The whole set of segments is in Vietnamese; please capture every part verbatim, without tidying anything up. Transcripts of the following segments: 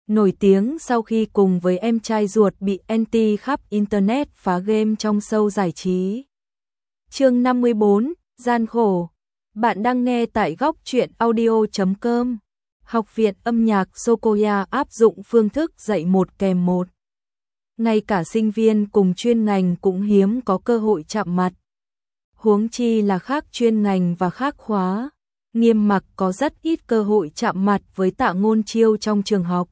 nổi tiếng sau khi cùng với em trai ruột bị anti khắp internet phá game trong show giải trí. Chương năm mươi bốn, gian khổ. Bạn đang nghe tại góc truyện audio chấm com. Học viện âm nhạc Sequoia áp dụng phương thức dạy một kèm một. Ngay cả sinh viên cùng chuyên ngành cũng hiếm có cơ hội chạm mặt. Huống chi là khác chuyên ngành và khác khóa. Nghiêm Mặc có rất ít cơ hội chạm mặt với Tạ Ngôn Chiêu trong trường học.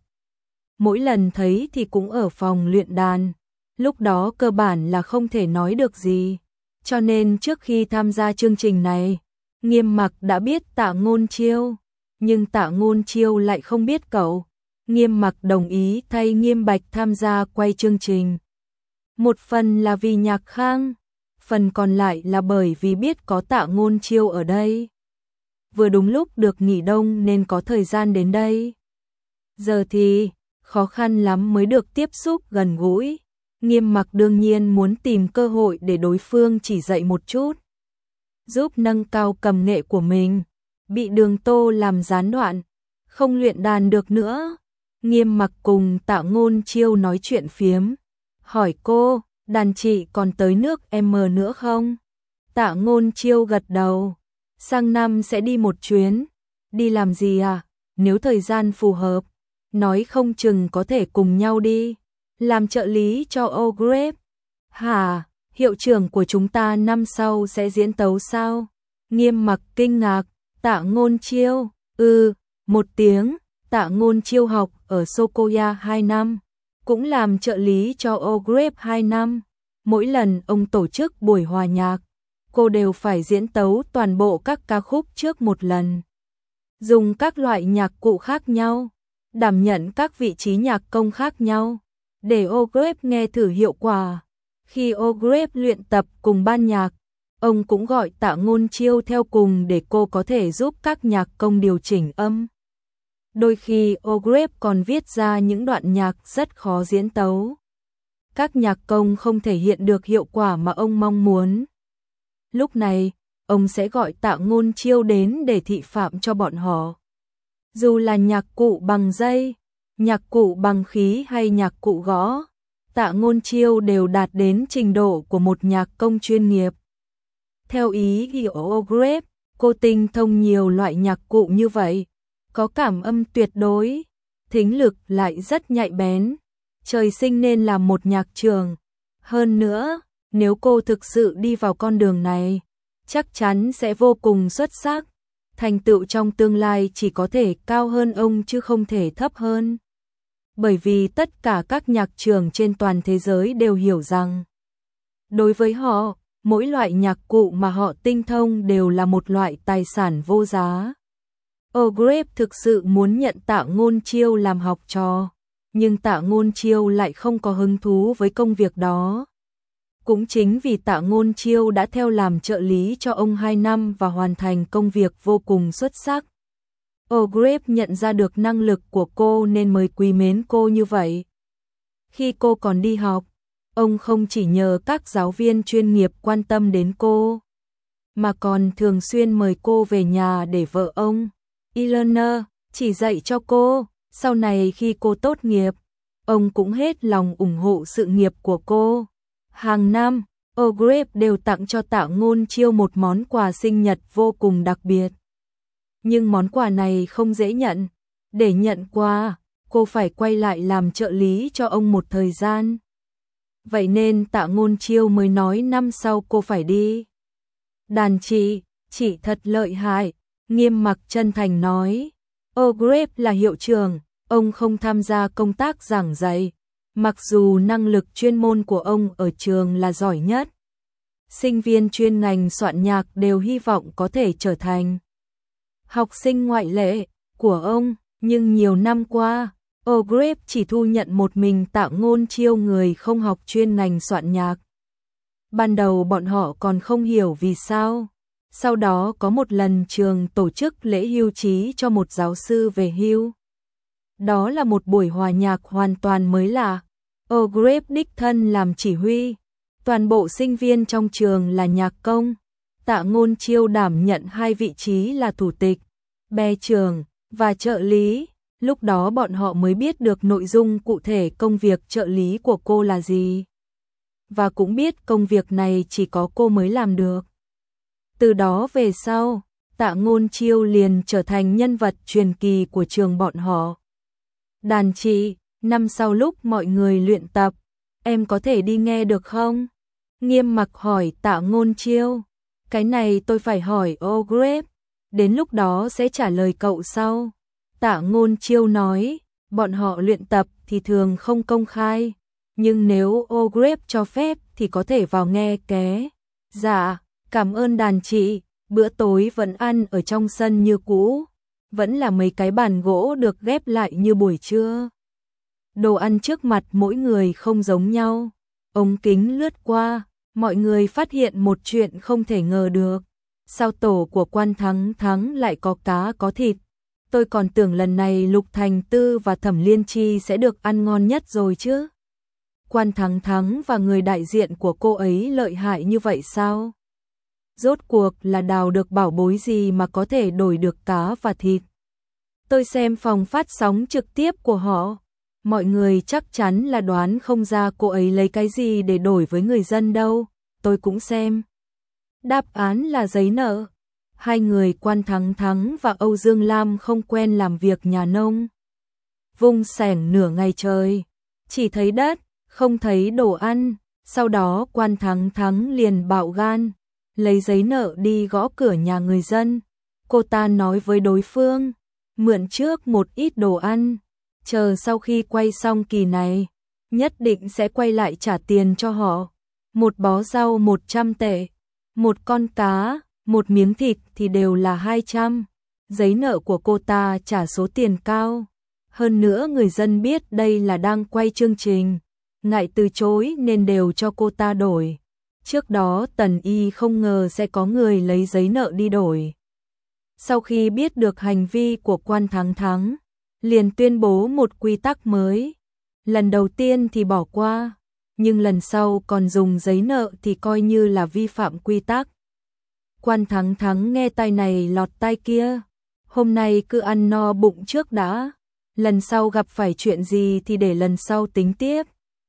Mỗi lần thấy thì cũng ở phòng luyện đàn. Lúc đó cơ bản là không thể nói được gì. Cho nên trước khi tham gia chương trình này, Nghiêm Mặc đã biết Tạ Ngôn Chiêu. Nhưng Tạ Ngôn Chiêu lại không biết cậu. Nghiêm Mặc đồng ý thay Nghiêm Bạch tham gia quay chương trình. Một phần là vì Nhạc Khang, phần còn lại là bởi vì biết có Tạ Ngôn Chiêu ở đây. Vừa đúng lúc được nghỉ đông nên có thời gian đến đây. Giờ thì khó khăn lắm mới được tiếp xúc gần gũi. Nghiêm Mặc đương nhiên muốn tìm cơ hội để đối phương chỉ dạy một chút, giúp nâng cao cầm nghệ của mình. Bị Đường Tô làm gián đoạn, không luyện đàn được nữa. Nghiêm Mặc cùng Tạ Ngôn Chiêu nói chuyện phiếm, hỏi cô, đàn chị còn tới nước M nữa không? Tạ Ngôn Chiêu gật đầu, sang năm sẽ đi một chuyến. Đi làm gì à? Nếu thời gian phù hợp, nói không chừng có thể cùng nhau đi, làm trợ lý cho O-Grape. Hả? Hiệu trưởng của chúng ta năm sau sẽ diễn tấu sao? Nghiêm Mặc kinh ngạc. Tạ Ngôn Chiêu, ừ, một tiếng. Tạ Ngôn Chiêu học ở Sequoia hai năm, cũng làm trợ lý cho O-Grape hai năm. Mỗi lần ông tổ chức buổi hòa nhạc, cô đều phải diễn tấu toàn bộ các ca khúc trước một lần. Dùng các loại nhạc cụ khác nhau, đảm nhận các vị trí nhạc công khác nhau, để O-Grape nghe thử hiệu quả. Khi O-Grape luyện tập cùng ban nhạc, ông cũng gọi Tạ Ngôn Chiêu theo cùng để cô có thể giúp các nhạc công điều chỉnh âm. Đôi khi O-Grape còn viết ra những đoạn nhạc rất khó diễn tấu. Các nhạc công không thể hiện được hiệu quả mà ông mong muốn. Lúc này, ông sẽ gọi Tạ Ngôn Chiêu đến để thị phạm cho bọn họ. Dù là nhạc cụ bằng dây, nhạc cụ bằng khí hay nhạc cụ gõ, Tạ Ngôn Chiêu đều đạt đến trình độ của một nhạc công chuyên nghiệp. Theo ý của O-Grape, cô tinh thông nhiều loại nhạc cụ như vậy, có cảm âm tuyệt đối, thính lực lại rất nhạy bén, trời sinh nên là một nhạc trưởng. Hơn nữa, nếu cô thực sự đi vào con đường này, chắc chắn sẽ vô cùng xuất sắc. Thành tựu trong tương lai chỉ có thể cao hơn ông chứ không thể thấp hơn. Bởi vì tất cả các nhạc trưởng trên toàn thế giới đều hiểu rằng, đối với họ, mỗi loại nhạc cụ mà họ tinh thông đều là một loại tài sản vô giá. O-Grape thực sự muốn nhận Tạ Ngôn Chiêu làm học trò, nhưng Tạ Ngôn Chiêu lại không có hứng thú với công việc đó. Cũng chính vì Tạ Ngôn Chiêu đã theo làm trợ lý cho ông hai năm và hoàn thành công việc vô cùng xuất sắc, O-Grape nhận ra được năng lực của cô nên mới quý mến cô như vậy. Khi cô còn đi học, ông không chỉ nhờ các giáo viên chuyên nghiệp quan tâm đến cô, mà còn thường xuyên mời cô về nhà để vợ ông, Eleanor, chỉ dạy cho cô. Sau này khi cô tốt nghiệp, ông cũng hết lòng ủng hộ sự nghiệp của cô. Hàng năm, O-Grape đều tặng cho Tạ Ngôn Chiêu một món quà sinh nhật vô cùng đặc biệt. Nhưng món quà này không dễ nhận. Để nhận quà, cô phải quay lại làm trợ lý cho ông một thời gian. Vậy nên Tạ Ngôn Chiêu mới nói năm sau cô phải đi. Đàn chị, chị thật lợi hại, Nghiêm Mặc chân thành nói. O-Grape là hiệu trưởng, ông không tham gia công tác giảng dạy, mặc dù năng lực chuyên môn của ông ở trường là giỏi nhất. Sinh viên chuyên ngành soạn nhạc đều hy vọng có thể trở thành học sinh ngoại lệ của ông, nhưng nhiều năm qua, O-Grape chỉ thu nhận một mình Tạ Ngôn Chiêu người không học chuyên ngành soạn nhạc. Ban đầu bọn họ còn không hiểu vì sao. Sau đó có một lần trường tổ chức lễ hưu trí cho một giáo sư về hưu. Đó là một buổi hòa nhạc hoàn toàn mới lạ. O-Grape đích thân làm chỉ huy. Toàn bộ sinh viên trong trường là nhạc công. Tạ Ngôn Chiêu đảm nhận hai vị trí là thủ tịch, bè trưởng và trợ lý. Lúc đó bọn họ mới biết được nội dung cụ thể công việc trợ lý của cô là gì. Và cũng biết công việc này chỉ có cô mới làm được. Từ đó về sau, Tạ Ngôn Chiêu liền trở thành nhân vật truyền kỳ của trường bọn họ. Đàn chị, năm sau lúc mọi người luyện tập, em có thể đi nghe được không? Nghiêm Mặc hỏi Tạ Ngôn Chiêu. Cái này tôi phải hỏi Ogrep, đến lúc đó sẽ trả lời cậu sau. Tạ Ngôn Chiêu nói, bọn họ luyện tập thì thường không công khai, nhưng nếu Ogrep cho phép thì có thể vào nghe ké. Dạ, cảm ơn đàn chị, bữa tối vẫn ăn ở trong sân như cũ, vẫn là mấy cái bàn gỗ được ghép lại như buổi trưa. Đồ ăn trước mặt mỗi người không giống nhau. Ống kính lướt qua, mọi người phát hiện một chuyện không thể ngờ được. Sao tổ của Quan Thắng Thắng lại có cá có thịt? Tôi còn tưởng lần này Lục Thành Tư và Thẩm Liên Chi sẽ được ăn ngon nhất rồi chứ. Quan Thắng Thắng và người đại diện của cô ấy lợi hại như vậy sao? Rốt cuộc là đào được bảo bối gì mà có thể đổi được cá và thịt? Tôi xem phòng phát sóng trực tiếp của họ. Mọi người chắc chắn là đoán không ra cô ấy lấy cái gì để đổi với người dân đâu. Tôi cũng xem. Đáp án là giấy nợ. Hai người Quan Thắng Thắng và Âu Dương Lam không quen làm việc nhà nông. Vung xẻng nửa ngày trời, chỉ thấy đất, không thấy đồ ăn. Sau đó Quan Thắng Thắng liền bạo gan, lấy giấy nợ đi gõ cửa nhà người dân. Cô ta nói với đối phương, mượn trước một ít đồ ăn, chờ sau khi quay xong kỳ này, nhất định sẽ quay lại trả tiền cho họ. Một bó rau một trăm tệ, một con cá, một miếng thịt thì đều là hai trăm. Giấy nợ của cô ta trả số tiền cao. Hơn nữa người dân biết đây là đang quay chương trình, ngại từ chối nên đều cho cô ta đổi. Trước đó Tần Y không ngờ sẽ có người lấy giấy nợ đi đổi. Sau khi biết được hành vi của Quan Thắng Thắng, liền tuyên bố một quy tắc mới. Lần đầu tiên thì bỏ qua, nhưng lần sau còn dùng giấy nợ thì coi như là vi phạm quy tắc. Quan Thắng Thắng nghe tai này lọt tai kia, hôm nay cứ ăn no bụng trước đã, lần sau gặp phải chuyện gì thì để lần sau tính tiếp.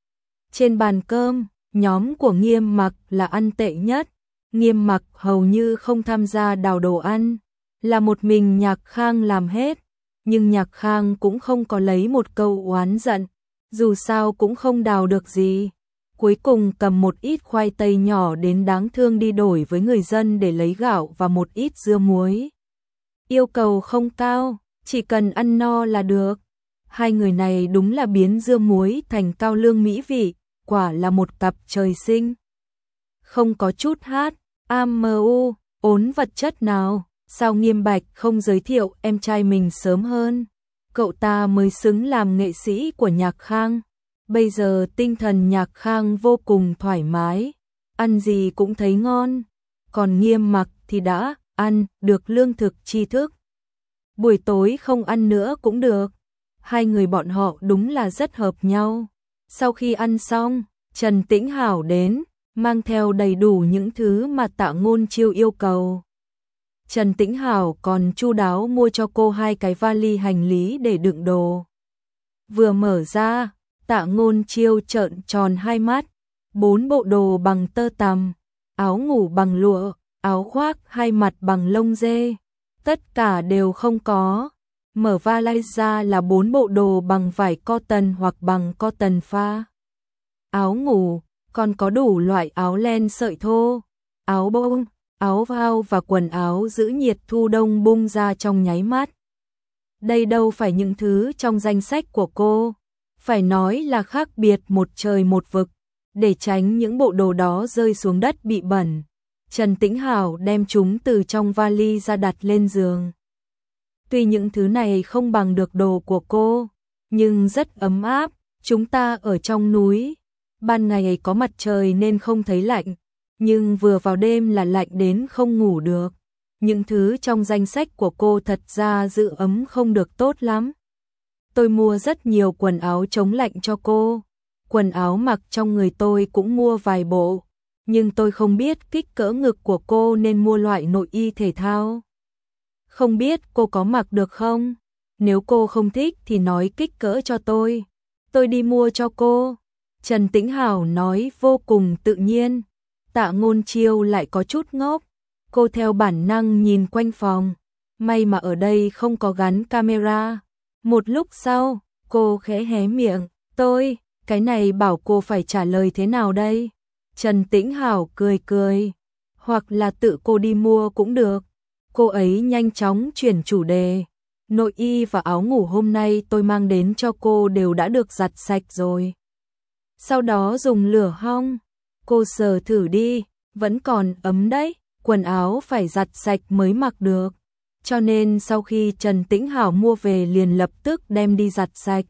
Trên bàn cơm, nhóm của Nghiêm Mặc là ăn tệ nhất. Nghiêm Mặc hầu như không tham gia đào đồ ăn, là một mình Nhạc Khang làm hết. Nhưng Nhạc Khang cũng không có lấy một câu oán giận, dù sao cũng không đào được gì. Cuối cùng cầm một ít khoai tây nhỏ đến đáng thương đi đổi với người dân để lấy gạo và một ít dưa muối. Yêu cầu không cao, chỉ cần ăn no là được. Hai người này đúng là biến dưa muối thành cao lương mỹ vị, quả là một cặp trời sinh. Không có chút hát, am mơ u, ốn vật chất nào, sao Nghiêm Bạch không giới thiệu em trai mình sớm hơn? Cậu ta mới xứng làm nghệ sĩ của Nhạc Khang. Bây giờ tinh thần Nhạc Khang vô cùng thoải mái, ăn gì cũng thấy ngon. Còn Nghiêm Mặc thì đã ăn được lương thực tri thức. Buổi tối không ăn nữa cũng được. Hai người bọn họ đúng là rất hợp nhau. Sau khi ăn xong, Trần Tĩnh Hảo đến, mang theo đầy đủ những thứ mà Tạ Ngôn Chiêu yêu cầu. Trần Tĩnh Hảo còn chu đáo mua cho cô hai cái vali hành lý để đựng đồ. Vừa mở ra, Tạ Ngôn Chiêu trợn tròn hai mắt, bốn bộ đồ bằng tơ tằm, áo ngủ bằng lụa, áo khoác hai mặt bằng lông dê, tất cả đều không có. Mở vali ra là bốn bộ đồ bằng vải cotton hoặc bằng cotton pha. Áo ngủ, còn có đủ loại áo len sợi thô, áo bông, áo phao và quần áo giữ nhiệt thu đông bung ra trong nháy mắt. Đây đâu phải những thứ trong danh sách của cô, phải nói là khác biệt một trời một vực. Để tránh những bộ đồ đó rơi xuống đất bị bẩn, Trần Tĩnh Hảo đem chúng từ trong vali ra đặt lên giường. Tuy những thứ này không bằng được đồ của cô, nhưng rất ấm áp. Chúng ta ở trong núi, ban ngày có mặt trời nên không thấy lạnh, nhưng vừa vào đêm là lạnh đến không ngủ được. Những thứ trong danh sách của cô thật ra giữ ấm không được tốt lắm. Tôi mua rất nhiều quần áo chống lạnh cho cô. Quần áo mặc trong người tôi cũng mua vài bộ, nhưng tôi không biết kích cỡ ngực của cô nên mua loại nội y thể thao. Không biết cô có mặc được không? Nếu cô không thích thì nói kích cỡ cho tôi, tôi đi mua cho cô. Trần Tĩnh Hảo nói vô cùng tự nhiên. Tạ Ngôn Chiêu lại có chút ngốc. Cô theo bản năng nhìn quanh phòng. May mà ở đây không có gắn camera. Một lúc sau, cô khẽ hé miệng. Tôi, cái này bảo cô phải trả lời thế nào đây? Trần Tĩnh Hảo cười cười. Hoặc là tự cô đi mua cũng được. Cô ấy nhanh chóng chuyển chủ đề. Nội y và áo ngủ hôm nay tôi mang đến cho cô đều đã được giặt sạch rồi. Sau đó dùng lửa hong. Cô sờ thử đi, vẫn còn ấm đấy. Quần áo phải giặt sạch mới mặc được. Cho nên sau khi Trần Tĩnh Hảo mua về liền lập tức đem đi giặt sạch.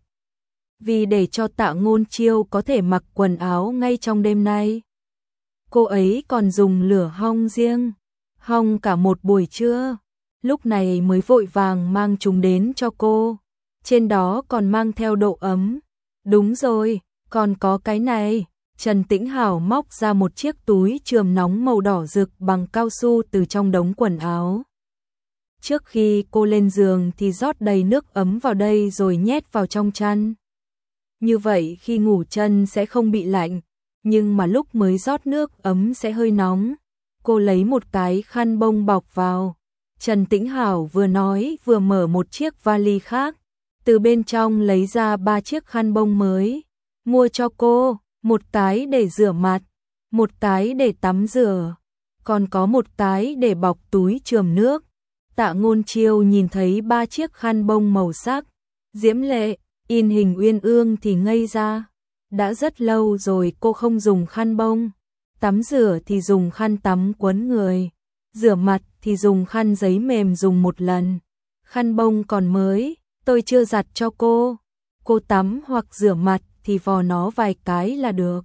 Vì để cho Tạ Ngôn Chiêu có thể mặc quần áo ngay trong đêm nay. Cô ấy còn dùng lửa hong riêng. Hong cả một buổi trưa. Lúc này mới vội vàng mang chúng đến cho cô. Trên đó còn mang theo độ ấm. Đúng rồi, còn có cái này. Trần Tĩnh Hảo móc ra một chiếc túi chườm nóng màu đỏ rực bằng cao su từ trong đống quần áo. Trước khi cô lên giường thì rót đầy nước ấm vào đây rồi nhét vào trong chăn. Như vậy khi ngủ chân sẽ không bị lạnh, nhưng mà lúc mới rót nước ấm sẽ hơi nóng. Cô lấy một cái khăn bông bọc vào. Trần Tĩnh Hảo vừa nói vừa mở một chiếc vali khác, từ bên trong lấy ra ba chiếc khăn bông mới, mua cho cô, một cái để rửa mặt, một cái để tắm rửa, còn có một cái để bọc túi chườm nước. Tạ Ngôn Chiêu nhìn thấy ba chiếc khăn bông màu sắc diễm lệ, in hình uyên ương thì ngây ra. Đã rất lâu rồi cô không dùng khăn bông. Tắm rửa thì dùng khăn tắm quấn người, rửa mặt thì dùng khăn giấy mềm dùng một lần. Khăn bông còn mới, tôi chưa giặt cho cô. Cô tắm hoặc rửa mặt thì vò nó vài cái là được.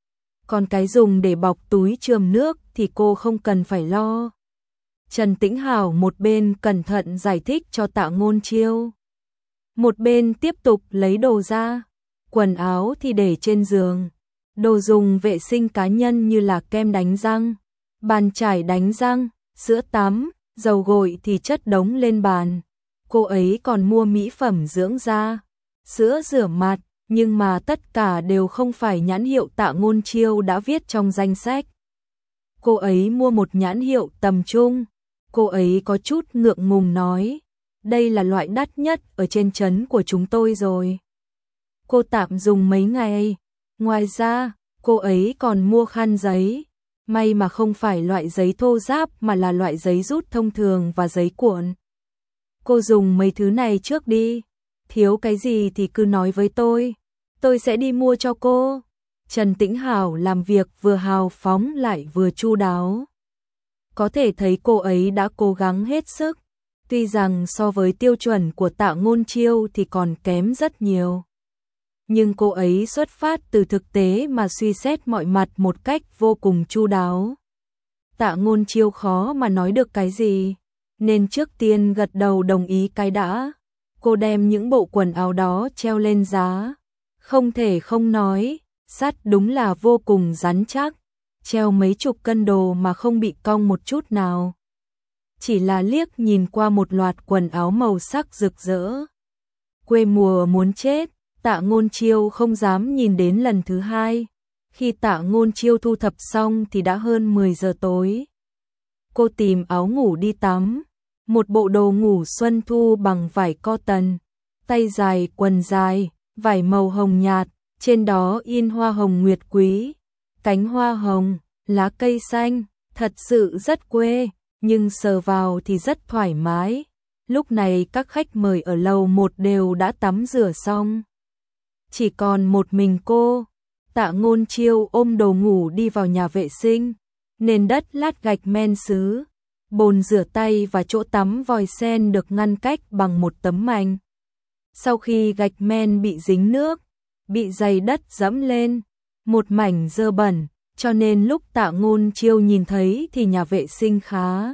Còn cái dùng để bọc túi chườm nước thì cô không cần phải lo. Trần Tĩnh Hảo một bên cẩn thận giải thích cho Tạ Ngôn Chiêu, một bên tiếp tục lấy đồ ra. Quần áo thì để trên giường. Đồ dùng vệ sinh cá nhân như là kem đánh răng, bàn chải đánh răng, sữa tắm, dầu gội thì chất đống lên bàn. Cô ấy còn mua mỹ phẩm dưỡng da, sữa rửa mặt, nhưng mà tất cả đều không phải nhãn hiệu Tạ Ngôn Chiêu đã viết trong danh sách. Cô ấy mua một nhãn hiệu tầm trung. Cô ấy có chút ngượng ngùng nói, đây là loại đắt nhất ở trên trấn của chúng tôi rồi. Cô tạm dùng mấy ngày. Ngoài ra, cô ấy còn mua khăn giấy. May mà không phải loại giấy thô ráp mà là loại giấy rút thông thường và giấy cuộn. Cô dùng mấy thứ này trước đi. Thiếu cái gì thì cứ nói với tôi. Tôi sẽ đi mua cho cô. Trần Tĩnh Hảo làm việc vừa hào phóng lại vừa chu đáo. Có thể thấy cô ấy đã cố gắng hết sức. Tuy rằng so với tiêu chuẩn của Tạ Ngôn Chiêu thì còn kém rất nhiều. Nhưng cô ấy xuất phát từ thực tế mà suy xét mọi mặt một cách vô cùng chu đáo. Tạ Ngôn Chiêu khó mà nói được cái gì, nên trước tiên gật đầu đồng ý cái đã. Cô đem những bộ quần áo đó treo lên giá. Không thể không nói, sắt đúng là vô cùng rắn chắc. Treo mấy chục cân đồ mà không bị cong một chút nào. Chỉ là liếc nhìn qua một loạt quần áo màu sắc rực rỡ. Quê mùa muốn chết. Tạ Ngôn Chiêu không dám nhìn đến lần thứ hai. Khi Tạ Ngôn Chiêu thu thập xong thì đã hơn mười giờ tối. Cô tìm áo ngủ đi tắm. Một bộ đồ ngủ xuân thu bằng vải cotton, tay dài, quần dài, vải màu hồng nhạt, trên đó in hoa hồng nguyệt quý, cánh hoa hồng, lá cây xanh, thật sự rất quê, nhưng sờ vào thì rất thoải mái. Lúc này các khách mời ở lầu một đều đã tắm rửa xong. Chỉ còn một mình cô. Tạ Ngôn Chiêu ôm đồ ngủ đi vào nhà vệ sinh. Nền đất lát gạch men sứ, bồn rửa tay và chỗ tắm vòi sen được ngăn cách bằng một tấm mảnh. Sau khi gạch men bị dính nước, bị giày đất dẫm lên, một mảnh dơ bẩn, cho nên lúc Tạ Ngôn Chiêu nhìn thấy thì nhà vệ sinh khá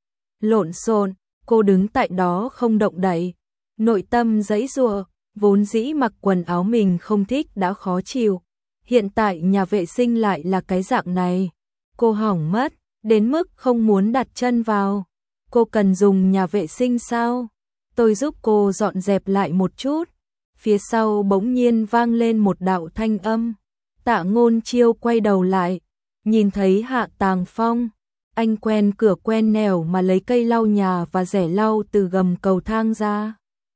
lộn xộn. Cô đứng tại đó không động đậy, nội tâm giãy giụa. Vốn dĩ mặc quần áo mình không thích đã khó chịu, hiện tại nhà vệ sinh lại là cái dạng này. Cô hỏng mất, đến mức không muốn đặt chân vào. Cô cần dùng nhà vệ sinh sao? tôi giúp cô dọn dẹp lại một chút. Phía sau bỗng nhiên vang lên một đạo thanh âm. Tạ Ngôn Chiêu quay đầu lại, nhìn thấy Hạ Tàng Phong. Anh quen cửa quen nẻo mà lấy cây lau nhà và rẻ lau từ gầm cầu thang ra.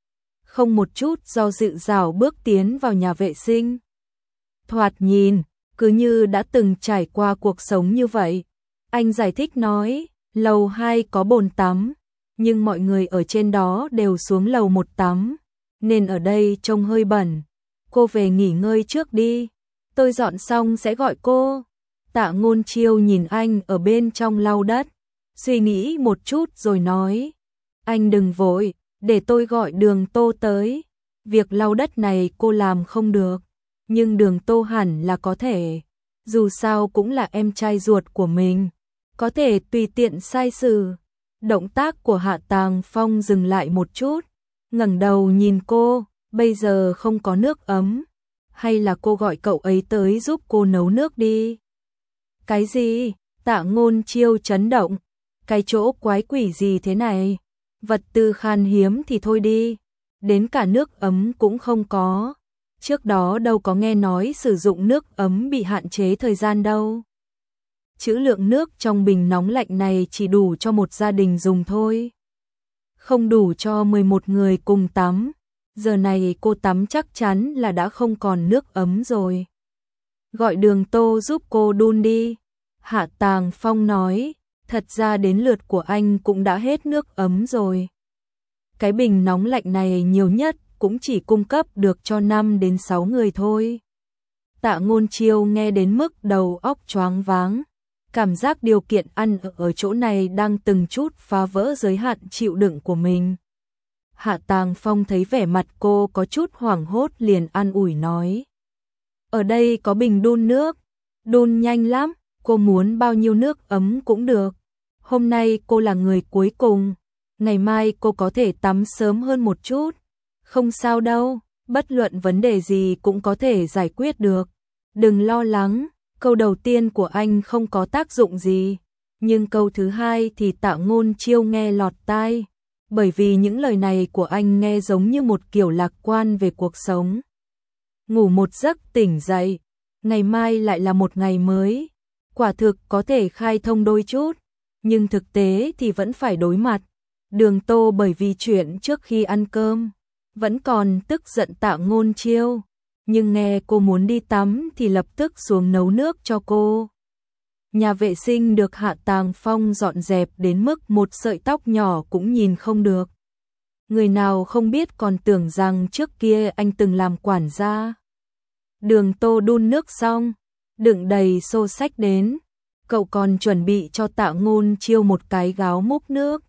Không một chút do dự rảo bước tiến vào nhà vệ sinh. Thoạt nhìn, cứ như đã từng trải qua cuộc sống như vậy. Anh giải thích nói, lầu hai có bồn tắm, nhưng mọi người ở trên đó đều xuống lầu một tắm, nên ở đây trông hơi bẩn. Cô về nghỉ ngơi trước đi, tôi dọn xong sẽ gọi cô. Tạ Ngôn Chiêu nhìn anh ở bên trong lau đất, suy nghĩ một chút rồi nói, anh đừng vội, để tôi gọi Đường Tô tới. Việc lau đất này cô làm không được, nhưng Đường Tô hẳn là có thể, dù sao cũng là em trai ruột của mình, có thể tùy tiện sai xử. Động tác của Hạ Tàng Phong dừng lại một chút, ngẩng đầu nhìn cô, bây giờ không có nước ấm, hay là cô gọi cậu ấy tới giúp cô nấu nước đi. Cái gì? Tạ Ngôn Chiêu chấn động, cái chỗ quái quỷ gì thế này? Vật tư khan hiếm thì thôi đi, đến cả nước ấm cũng không có. Trước đó đâu có nghe nói sử dụng nước ấm bị hạn chế thời gian đâu. Trữ lượng nước trong bình nóng lạnh này chỉ đủ cho một gia đình dùng thôi, không đủ cho mười một người cùng tắm. Giờ này cô tắm chắc chắn là đã không còn nước ấm rồi. Gọi Đường Tô giúp cô đun đi. Hạ Tàng Phong nói, thật ra đến lượt của anh cũng đã hết nước ấm rồi. Cái bình nóng lạnh này nhiều nhất cũng chỉ cung cấp được cho năm đến sáu người thôi. Tạ Ngôn Chiêu nghe đến mức đầu óc choáng váng, cảm giác điều kiện ăn ở, ở chỗ này đang từng chút phá vỡ giới hạn chịu đựng của mình. Hạ Tàng Phong thấy vẻ mặt cô có chút hoảng hốt liền an ủi nói, ở đây có bình đun nước, đun nhanh lắm, cô muốn bao nhiêu nước ấm cũng được. Hôm nay cô là người cuối cùng, ngày mai cô có thể tắm sớm hơn một chút. Không sao đâu, bất luận vấn đề gì cũng có thể giải quyết được. Đừng lo lắng. Câu đầu tiên của anh không có tác dụng gì, nhưng câu thứ hai thì Tạ Ngôn Chiêu nghe lọt tai, bởi vì những lời này của anh nghe giống như một kiểu lạc quan về cuộc sống. Ngủ một giấc tỉnh dậy, ngày mai lại là một ngày mới, quả thực có thể khai thông đôi chút, nhưng thực tế thì vẫn phải đối mặt. Đường Tô bởi vì chuyện trước khi ăn cơm, vẫn còn tức giận Tạ Ngôn Chiêu, nhưng nghe cô muốn đi tắm thì lập tức xuống nấu nước cho cô. Nhà vệ sinh được Hạ Tàng Phong dọn dẹp đến mức một sợi tóc nhỏ cũng nhìn không được. Người nào không biết còn tưởng rằng trước kia anh từng làm quản gia. Đường Tô đun nước xong, đựng đầy xô xách đến, cậu còn chuẩn bị cho Tạ Ngôn Chiêu một cái gáo múc nước,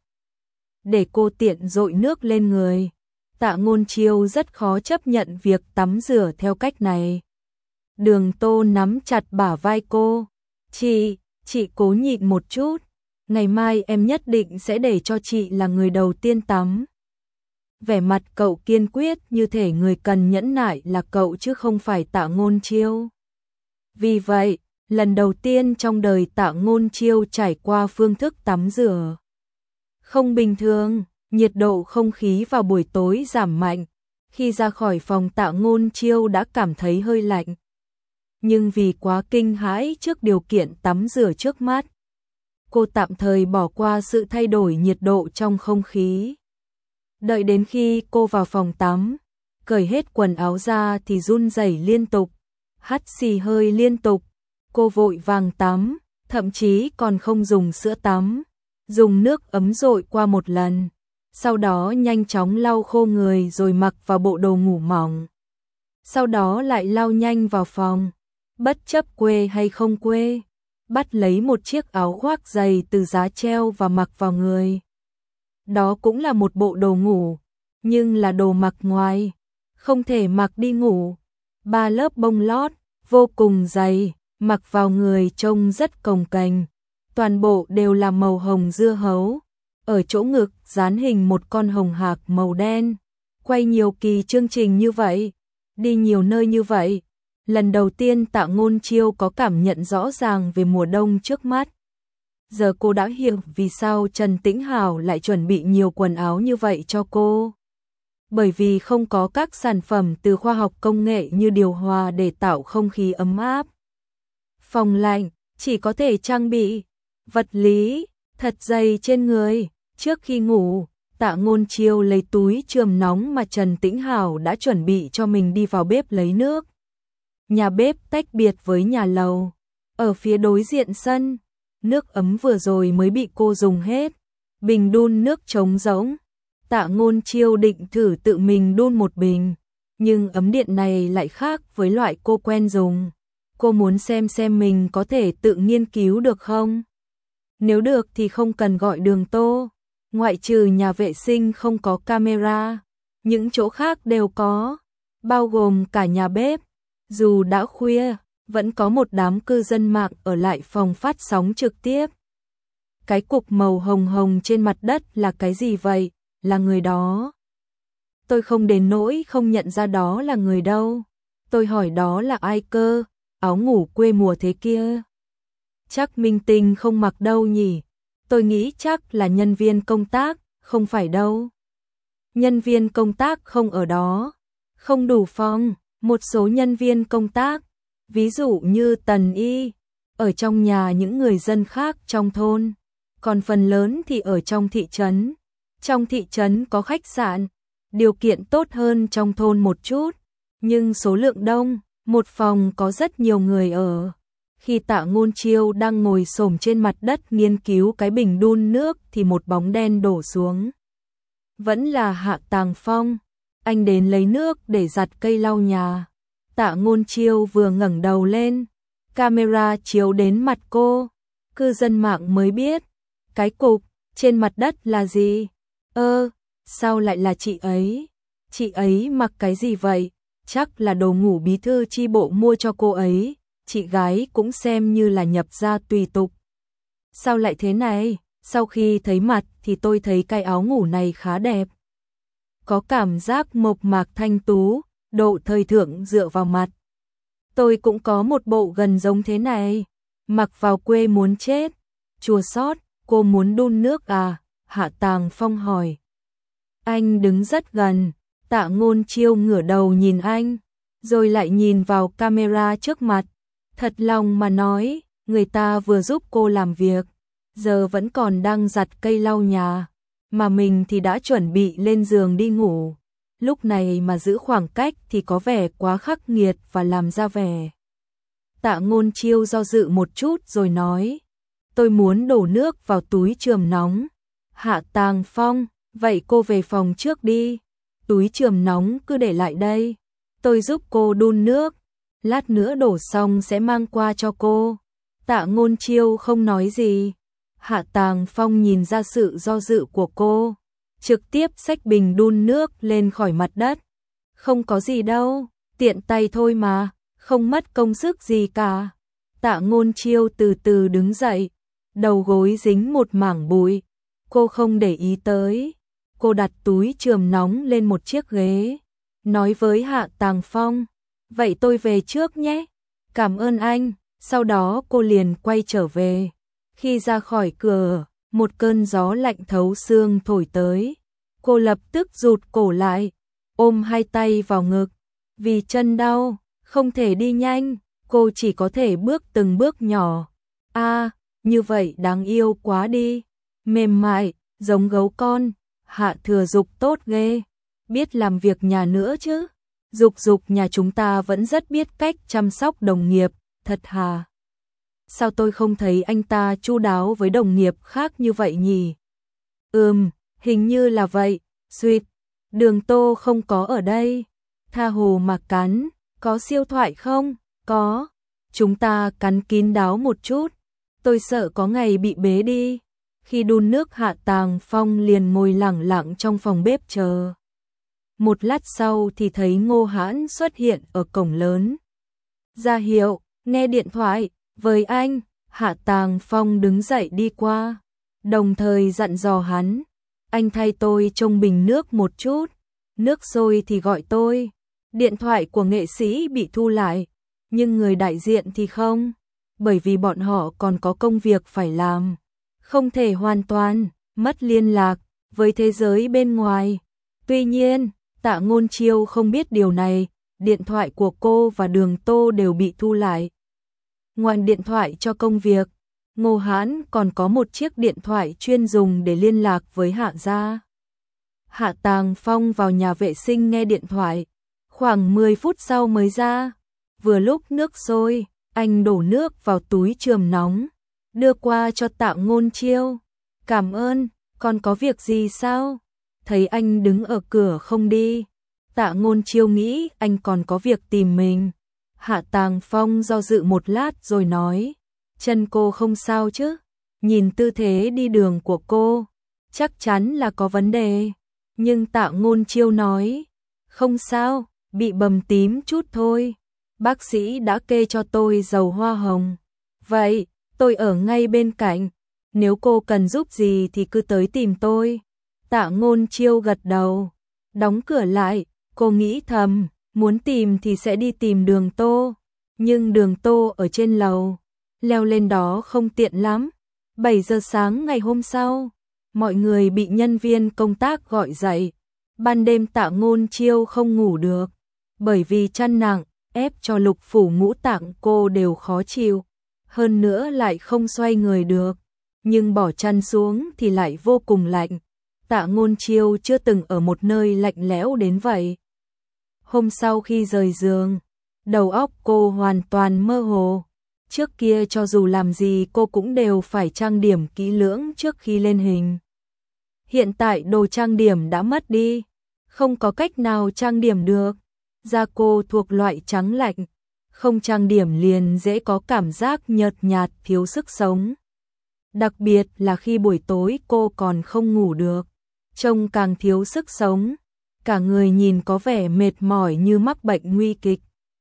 để cô tiện dội nước lên người. Tạ Ngôn Chiêu rất khó chấp nhận việc tắm rửa theo cách này. Đường Tô nắm chặt bả vai cô, chị, chị cố nhịn một chút, ngày mai em nhất định sẽ để cho chị là người đầu tiên tắm. Vẻ mặt cậu kiên quyết như thể người cần nhẫn nại là cậu chứ không phải Tạ Ngôn Chiêu. Vì vậy, lần đầu tiên trong đời Tạ Ngôn Chiêu trải qua phương thức tắm rửa không bình thường. Nhiệt độ không khí vào buổi tối giảm mạnh, khi ra khỏi phòng Tạ Ngôn Chiêu đã cảm thấy hơi lạnh. Nhưng vì quá kinh hãi trước điều kiện tắm rửa trước mắt, cô tạm thời bỏ qua sự thay đổi nhiệt độ trong không khí. Đợi đến khi cô vào phòng tắm, cởi hết quần áo ra thì run rẩy liên tục, hắt xì hơi liên tục. Cô vội vàng tắm, thậm chí còn không dùng sữa tắm, dùng nước ấm dội qua một lần. Sau đó nhanh chóng lau khô người rồi mặc vào bộ đồ ngủ mỏng. Sau đó lại lau nhanh vào phòng, bất chấp quê hay không quê, bắt lấy một chiếc áo khoác dày từ giá treo và mặc vào người. Đó cũng là một bộ đồ ngủ, nhưng là đồ mặc ngoài, không thể mặc đi ngủ. Ba lớp bông lót, vô cùng dày, mặc vào người trông rất cồng kềnh. Toàn bộ đều là màu hồng dưa hấu. Ở chỗ ngực dán hình một con hồng hạc màu đen. Quay nhiều kỳ chương trình như vậy, đi nhiều nơi như vậy, lần đầu tiên Tạ Ngôn Chiêu có cảm nhận rõ ràng về mùa đông trước mắt. Giờ cô đã hiểu vì sao Trần Tĩnh Hào lại chuẩn bị nhiều quần áo như vậy cho cô. bởi vì không có các sản phẩm từ khoa học công nghệ như điều hòa để tạo không khí ấm áp. Phòng lạnh chỉ có thể trang bị vật lý thật dày trên người. Trước khi ngủ, Tạ Ngôn Chiêu lấy túi chườm nóng mà Trần Tĩnh Hảo đã chuẩn bị cho mình đi vào bếp lấy nước. Nhà bếp tách biệt với nhà lầu, ở phía đối diện sân, nước ấm vừa rồi mới bị cô dùng hết, bình đun nước trống rỗng. Tạ Ngôn Chiêu định thử tự mình đun một bình, nhưng ấm điện này lại khác với loại cô quen dùng. Cô muốn xem xem mình có thể tự nghiên cứu được không? Nếu được thì không cần gọi Đường Tô, ngoại trừ nhà vệ sinh không có camera, những chỗ khác đều có, bao gồm cả nhà bếp. Dù đã khuya, vẫn có một đám cư dân mạng ở lại phòng phát sóng trực tiếp. Cái cục màu hồng hồng trên mặt đất là cái gì vậy? Là người đó. Tôi không đến nỗi không nhận ra đó là người đâu. Tôi hỏi đó là ai cơ? Áo ngủ quê mùa thế kia. Chắc minh tinh không mặc đâu nhỉ? Tôi nghĩ chắc là nhân viên công tác, không phải đâu. Nhân viên công tác không ở đó. Không đủ phòng. Một số nhân viên công tác, ví dụ như Tần Y, ở trong nhà những người dân khác trong thôn, còn phần lớn thì ở trong thị trấn. Trong thị trấn có khách sạn, điều kiện tốt hơn trong thôn một chút, nhưng số lượng đông, một phòng có rất nhiều người ở. Khi Tạ Ngôn Chiêu đang ngồi xổm trên mặt đất nghiên cứu cái bình đun nước thì một bóng đen đổ xuống. Vẫn là Hạ Tàng Phong. Anh đến lấy nước để giặt cây lau nhà. Tạ Ngôn Chiêu vừa ngẩng đầu lên, camera chiếu đến mặt cô. Cư dân mạng mới biết, cái cục trên mặt đất là gì? Ơ, sao lại là chị ấy? Chị ấy mặc cái gì vậy? Chắc là đồ ngủ bí thư chi bộ mua cho cô ấy. Chị gái cũng xem như là nhập gia tùy tục. Sao lại thế này? Sau khi thấy mặt thì tôi thấy cái áo ngủ này khá đẹp. Có cảm giác mộc mạc thanh tú, độ thời thượng dựa vào mặt. Tôi cũng có một bộ gần giống thế này, mặc vào quê muốn chết. Chua xót, cô muốn đun nước à? Hạ Tàng Phong hỏi. Anh đứng rất gần, Tạ Ngôn Chiêu ngửa đầu nhìn anh, rồi lại nhìn vào camera trước mặt. Thật lòng mà nói, người ta vừa giúp cô làm việc, giờ vẫn còn đang giặt cây lau nhà. Mà mình thì đã chuẩn bị lên giường đi ngủ. Lúc này mà giữ khoảng cách thì có vẻ quá khắc nghiệt và làm ra vẻ. Tạ Ngôn Chiêu do dự một chút rồi nói. Tôi muốn đổ nước vào túi chườm nóng. Hạ Tàng Phong, vậy cô về phòng trước đi. Túi chườm nóng cứ để lại đây. Tôi giúp cô đun nước. Lát nữa đổ xong sẽ mang qua cho cô. Tạ Ngôn Chiêu không nói gì. Hạ Tàng Phong nhìn ra sự do dự của cô, trực tiếp xách bình đun nước lên khỏi mặt đất. Không có gì đâu, tiện tay thôi mà, không mất công sức gì cả. Tạ Ngôn Chiêu từ từ đứng dậy, đầu gối dính một mảng bụi. Cô không để ý tới. Cô đặt túi chườm nóng lên một chiếc ghế, nói với Hạ Tàng Phong, vậy tôi về trước nhé. Cảm ơn anh. Sau đó cô liền quay trở về. Khi ra khỏi cửa, một cơn gió lạnh thấu xương thổi tới. Cô lập tức rụt cổ lại, ôm hai tay vào ngực. Vì chân đau, không thể đi nhanh, cô chỉ có thể bước từng bước nhỏ. A, à, như vậy đáng yêu quá đi. Mềm mại, giống gấu con. Hạ Thừa Dục tốt ghê. Biết làm việc nhà nữa chứ. Dục Dục nhà chúng ta vẫn rất biết cách chăm sóc đồng nghiệp, thật hà. Sao tôi không thấy anh ta chu đáo với đồng nghiệp khác như vậy nhỉ? Ừm, hình như là vậy. Suýt, Đường Tô không có ở đây. Tha hồ mà cắn, có siêu thoại không? Có. Chúng ta cắn kín đáo một chút. Tôi sợ có ngày bị bế đi. Khi đun nước Hạ Tàng Phong liền ngồi lẳng lặng trong phòng bếp chờ. Một lát sau thì thấy Ngô Hãn xuất hiện ở cổng lớn. Ra hiệu, nghe điện thoại. Với anh, Hạ Tàng Phong đứng dậy đi qua, đồng thời dặn dò hắn, anh thay tôi trông bình nước một chút, nước sôi thì gọi tôi. Điện thoại của nghệ sĩ bị thu lại, nhưng người đại diện thì không, bởi vì bọn họ còn có công việc phải làm, không thể hoàn toàn mất liên lạc với thế giới bên ngoài. Tuy nhiên, Tạ Ngôn Chiêu không biết điều này, điện thoại của cô và Đường Tô đều bị thu lại. Ngoài điện thoại cho công việc, Ngô Hãn còn có một chiếc điện thoại chuyên dùng để liên lạc với Hạ gia. Hạ Tàng Phong vào nhà vệ sinh nghe điện thoại, khoảng mười phút sau mới ra. Vừa lúc nước sôi, anh đổ nước vào túi chườm nóng, đưa qua cho Tạ Ngôn Chiêu. Cảm ơn, còn có việc gì sao? Thấy anh đứng ở cửa không đi, Tạ Ngôn Chiêu nghĩ anh còn có việc tìm mình. Hạ Tàng Phong do dự một lát rồi nói, chân cô không sao chứ? Nhìn tư thế đi đường của cô, chắc chắn là có vấn đề. Nhưng Tạ Ngôn Chiêu nói, không sao, bị bầm tím chút thôi. Bác sĩ đã kê cho tôi dầu hoa hồng. Vậy, tôi ở ngay bên cạnh. Nếu cô cần giúp gì thì cứ tới tìm tôi. Tạ Ngôn Chiêu gật đầu. Đóng cửa lại, cô nghĩ thầm, muốn tìm thì sẽ đi tìm Đường Tô. Nhưng Đường Tô ở trên lầu, leo lên đó không tiện lắm. bảy giờ sáng ngày hôm sau, mọi người bị nhân viên công tác gọi dậy. Ban đêm Tạ Ngôn Chiêu không ngủ được, bởi vì chăn nặng, ép cho lục phủ ngũ tạng cô đều khó chịu. Hơn nữa lại không xoay người được, nhưng bỏ chăn xuống thì lại vô cùng lạnh. Tạ Ngôn Chiêu chưa từng ở một nơi lạnh lẽo đến vậy. Hôm sau khi rời giường, đầu óc cô hoàn toàn mơ hồ. Trước kia cho dù làm gì cô cũng đều phải trang điểm kỹ lưỡng trước khi lên hình. Hiện tại đồ trang điểm đã mất đi, không có cách nào trang điểm được. Da cô thuộc loại trắng lạnh, không trang điểm liền dễ có cảm giác nhợt nhạt thiếu sức sống. Đặc biệt là khi buổi tối cô còn không ngủ được, trông càng thiếu sức sống, cả người nhìn có vẻ mệt mỏi như mắc bệnh nguy kịch.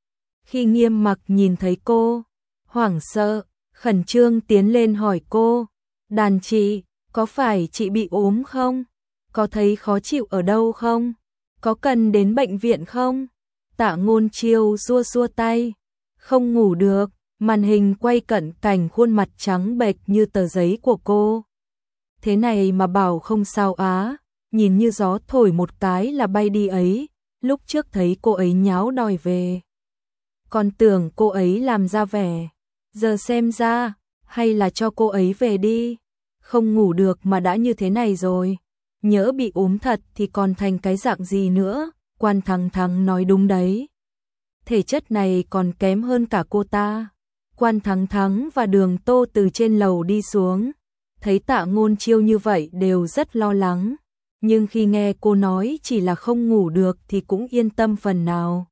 Khi Nghiêm Mặc nhìn thấy cô, hoảng sợ, khẩn trương tiến lên hỏi cô, đàn chị, có phải chị bị ốm không? Có thấy khó chịu ở đâu không? Có cần đến bệnh viện không? Tạ Ngôn Chiêu xua xua tay, không ngủ được, màn hình quay cận cảnh khuôn mặt trắng bệch như tờ giấy của cô. Thế này mà bảo không sao á, nhìn như gió thổi một cái là bay đi ấy, lúc trước thấy cô ấy nháo đòi về. Còn tưởng cô ấy làm ra vẻ, giờ xem ra, hay là cho cô ấy về đi, không ngủ được mà đã như thế này rồi, nhỡ bị ốm thật thì còn thành cái dạng gì nữa. Quan Thắng Thắng nói đúng đấy, thể chất này còn kém hơn cả cô ta. Quan Thắng Thắng và Đường Tô từ trên lầu đi xuống, thấy Tạ Ngôn Chiêu như vậy đều rất lo lắng, nhưng khi nghe cô nói chỉ là không ngủ được thì cũng yên tâm phần nào.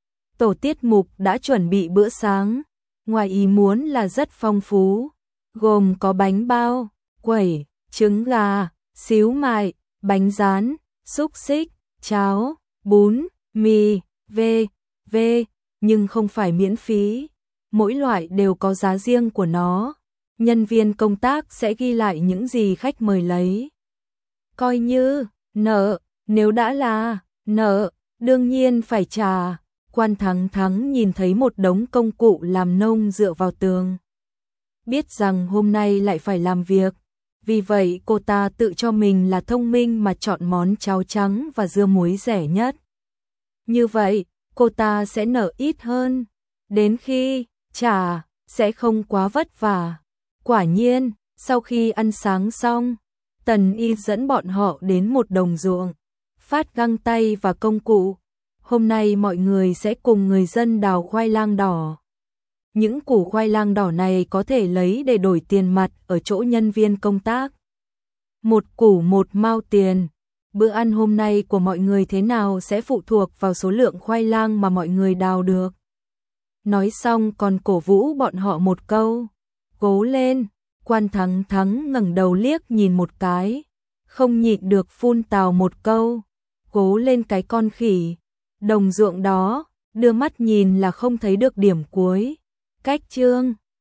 Tổ tiết mục đã chuẩn bị bữa sáng, ngoài ý muốn là rất phong phú, gồm có bánh bao, quẩy, trứng gà, xíu mại, bánh rán, xúc xích, cháo, bún, mì, vê, vê, nhưng không phải miễn phí, mỗi loại đều có giá riêng của nó. Nhân viên công tác sẽ ghi lại những gì khách mời lấy. Coi như nợ, nếu đã là nợ, đương nhiên phải trả. Quan Thắng Thắng nhìn thấy một đống công cụ làm nông dựa vào tường. Biết rằng hôm nay lại phải làm việc, vì vậy cô ta tự cho mình là thông minh mà chọn món cháo trắng và dưa muối rẻ nhất. Như vậy, cô ta sẽ nợ ít hơn, đến khi trả sẽ không quá vất vả. Quả nhiên, sau khi ăn sáng xong, Tần Y dẫn bọn họ đến một đồng ruộng, phát găng tay và công cụ. Hôm nay mọi người sẽ cùng người dân đào khoai lang đỏ. Những củ khoai lang đỏ này có thể lấy để đổi tiền mặt ở chỗ nhân viên công tác. Một củ một mao tiền. Bữa ăn hôm nay của mọi người thế nào sẽ phụ thuộc vào số lượng khoai lang mà mọi người đào được. Nói xong còn cổ vũ bọn họ một câu, cố lên. Quan Thắng Thắng ngẩng đầu liếc nhìn một cái, không nhịn được phun tào một câu, cố lên cái con khỉ. Đồng ruộng đó, đưa mắt nhìn là không thấy được điểm cuối. Cách chương